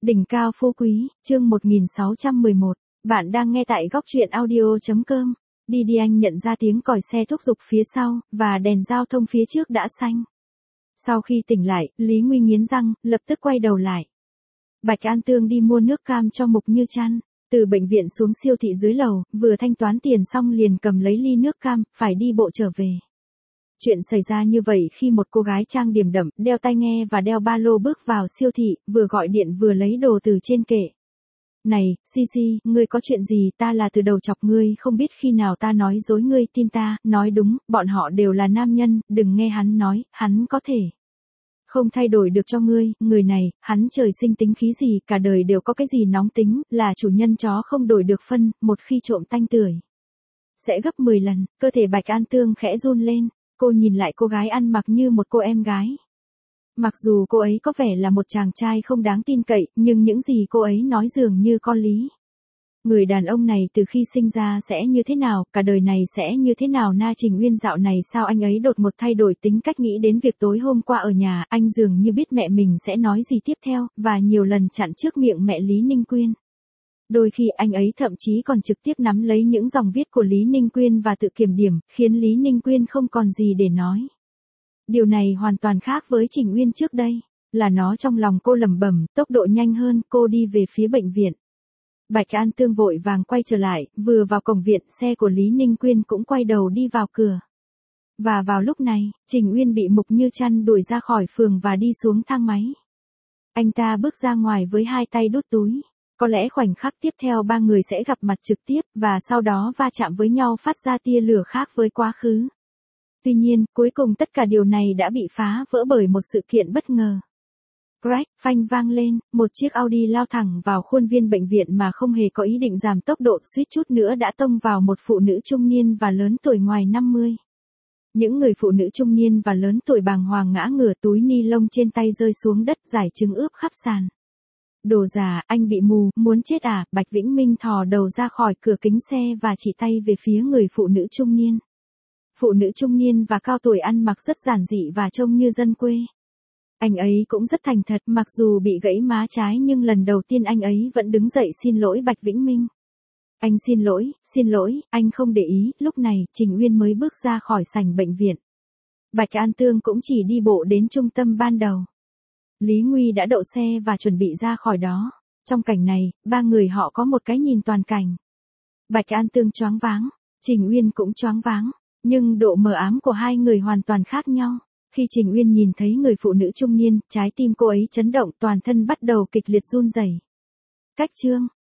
Đỉnh cao phú quý, chương 1611. Bạn đang nghe tại góc truyện audio.com. Đi anh nhận ra tiếng còi xe thúc giục phía sau, và đèn giao thông phía trước đã xanh. Sau khi tỉnh lại, Lý Nguy nghiến răng, lập tức quay đầu lại. Bạch An Tương đi mua nước cam cho Mục Như Trăn. Từ bệnh viện xuống siêu thị dưới lầu, vừa thanh toán tiền xong liền cầm lấy ly nước cam, phải đi bộ trở về. Chuyện xảy ra như vậy khi một cô gái trang điểm đậm, đeo tai nghe và đeo ba lô bước vào siêu thị, vừa gọi điện vừa lấy đồ từ trên kệ. Này, Sisi, ngươi có chuyện gì? Ta là từ đầu chọc ngươi, không biết khi nào ta nói dối ngươi tin ta. Nói đúng, bọn họ đều là nam nhân, đừng nghe hắn nói, hắn có thể không thay đổi được cho ngươi. Người này, hắn trời sinh tính khí gì, cả đời đều có cái gì nóng tính, là chủ nhân chó không đổi được phân, một khi trộm tanh tưởi sẽ gấp 10 lần. Cơ thể Bạch An Tương khẽ run lên. Cô nhìn lại cô gái ăn mặc như một cô em gái. Mặc dù cô ấy có vẻ là một chàng trai không đáng tin cậy, nhưng những gì cô ấy nói dường như có lý. Người đàn ông này từ khi sinh ra sẽ như thế nào, cả đời này sẽ như thế nào? Na Trình Uyên dạo này sao anh ấy đột ngột thay đổi tính cách, nghĩ đến việc tối hôm qua ở nhà, anh dường như biết mẹ mình sẽ nói gì tiếp theo, và nhiều lần chặn trước miệng mẹ Lý Ninh Quyên. Đôi khi anh ấy thậm chí còn trực tiếp nắm lấy những dòng viết của Lý Ninh Quyên và tự kiểm điểm, khiến Lý Ninh Quyên không còn gì để nói. Điều này hoàn toàn khác với Trình Uyên trước đây, là nó trong lòng cô lẩm bẩm, tốc độ nhanh hơn, cô đi về phía bệnh viện. Bạch An Tương vội vàng quay trở lại, vừa vào cổng viện, xe của Lý Ninh Quyên cũng quay đầu đi vào cửa. Và vào lúc này, Trình Uyên bị Mục Như Trăn đuổi ra khỏi phường và đi xuống thang máy. Anh ta bước ra ngoài với hai tay đút túi. Có lẽ khoảnh khắc tiếp theo ba người sẽ gặp mặt trực tiếp, và sau đó va chạm với nhau phát ra tia lửa khác với quá khứ. Tuy nhiên, cuối cùng tất cả điều này đã bị phá vỡ bởi một sự kiện bất ngờ. Crack, phanh vang lên, một chiếc Audi lao thẳng vào khuôn viên bệnh viện mà không hề có ý định giảm tốc độ, suýt chút nữa đã tông vào một phụ nữ trung niên và lớn tuổi ngoài 50. Những người phụ nữ trung niên và lớn tuổi bàng hoàng ngã ngửa, túi ni lông trên tay rơi xuống đất, giải trứng ướp khắp sàn. Đồ già, anh bị mù, muốn chết à? Bạch Vĩnh Minh thò đầu ra khỏi cửa kính xe và chỉ tay về phía người phụ nữ trung niên. Phụ nữ trung niên và cao tuổi ăn mặc rất giản dị và trông như dân quê. Anh ấy cũng rất thành thật, mặc dù bị gãy má trái nhưng lần đầu tiên anh ấy vẫn đứng dậy xin lỗi Bạch Vĩnh Minh. Anh xin lỗi, anh không để ý. Lúc này, Trình Uyên mới bước ra khỏi sảnh bệnh viện. Bạch An Tương cũng chỉ đi bộ đến trung tâm ban đầu. Lý Nguy đã đậu xe và chuẩn bị ra khỏi đó. Trong cảnh này, ba người họ có một cái nhìn toàn cảnh. Bạch An Tương choáng váng, Trình Uyên cũng choáng váng, nhưng độ mờ ám của hai người hoàn toàn khác nhau. Khi Trình Uyên nhìn thấy người phụ nữ trung niên, trái tim cô ấy chấn động, toàn thân bắt đầu kịch liệt run rẩy. Cách chương